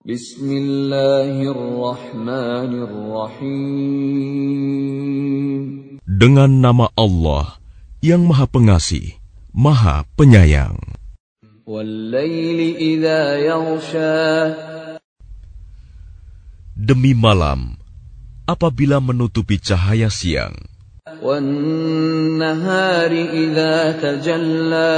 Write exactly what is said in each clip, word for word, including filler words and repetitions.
Bismillahirrahmanirrahim. Dengan nama Allah yang Maha Pengasih, Maha Penyayang. Wal-laili idza yaghsha. Demi malam apabila menutupi cahaya siang. Wan-nahari idza tajalla.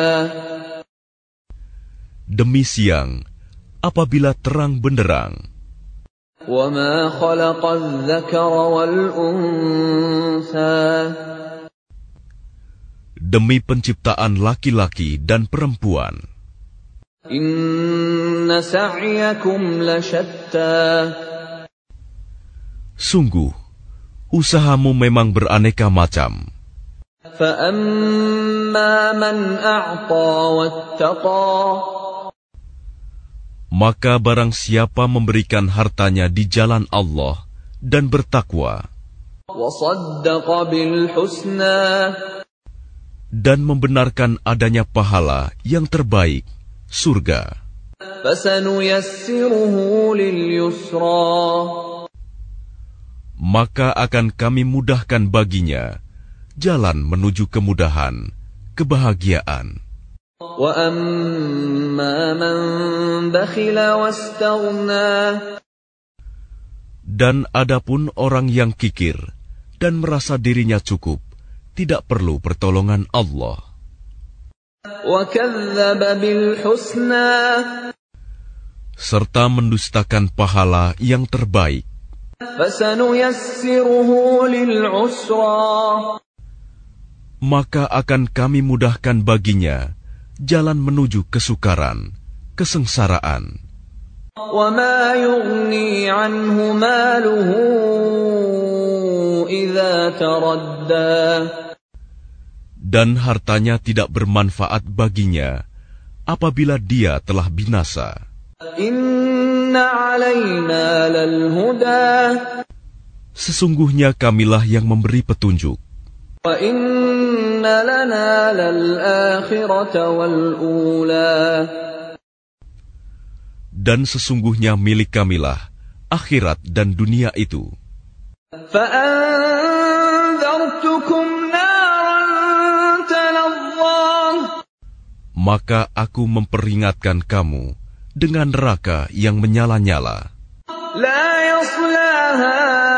Demi siang apabila terang benderang. Wa ma khalaqadz dzakara wal untha. Demi penciptaan laki-laki dan perempuan. Inna sa'yakum lasyatta. Sungguh, usahamu memang beraneka macam. Fa amma man a'ta wattaqa. Maka barang siapa memberikan hartanya di jalan Allah dan bertakwa. Wa saddaqa bil husna. Dan membenarkan adanya pahala yang terbaik, surga. Fasanuyassiruhu lil yusra. Maka akan kami mudahkan baginya jalan menuju kemudahan, kebahagiaan. Wa amma man bakhila wastaghna. Dan adapun orang yang kikir dan merasa dirinya cukup, tidak perlu pertolongan Allah. Wa kadzdzaba bil husna. Serta mendustakan pahala yang terbaik. Fasanuyassiruhu lil usra. Maka akan kami mudahkan baginya jalan menuju kesukaran, kesengsaraan. Wa ma yughni anhu maluhu idza taradda. Dan hartanya tidak bermanfaat baginya apabila dia telah binasa. Inna alaina lal huda. Sesungguhnya kamilah yang memberi petunjuk. Wa inna lana lal akhirata wal ula. Dan sesungguhnya milik kamilah akhirat dan dunia itu. Fa anzartukum naran talazza. Maka aku memperingatkan kamu dengan neraka yang menyala-nyala. La yaslaha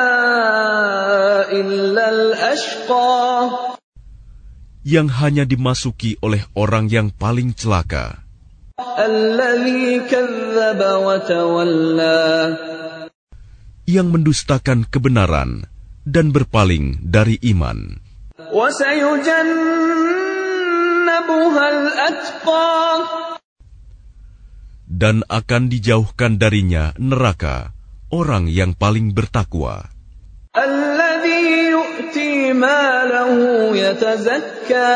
illa al-ashqa. Yang hanya dimasuki oleh orang yang paling celaka. Alladzi kadzdzaba wa tawalla. Yang mendustakan kebenaran dan berpaling dari iman. Wa sayujannabuha al-atqa. Dan akan dijauhkan darinya neraka orang yang paling bertakwa. Alladzi yu'ti malahu yatazakka.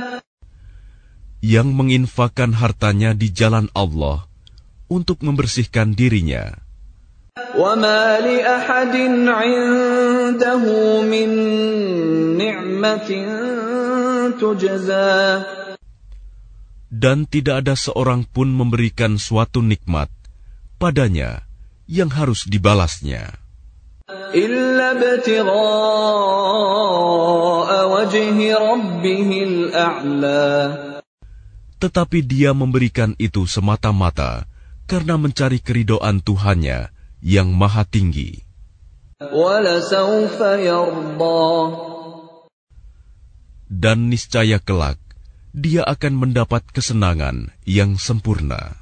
Yang menginfakkan hartanya di jalan Allah untuk membersihkan dirinya. Wa ma li ahadin 'indahu min ni'matin tujza. Dan tidak ada seorang pun memberikan suatu nikmat padanya yang harus dibalasnya. Illa ibtigha'a wajhi rabbihil a'la. Tetapi dia memberikan itu semata-mata karena mencari keridhaan Tuhannya yang maha tinggi. Walasawfa yarda. Dan niscaya kelak dia akan mendapat kesenangan yang sempurna.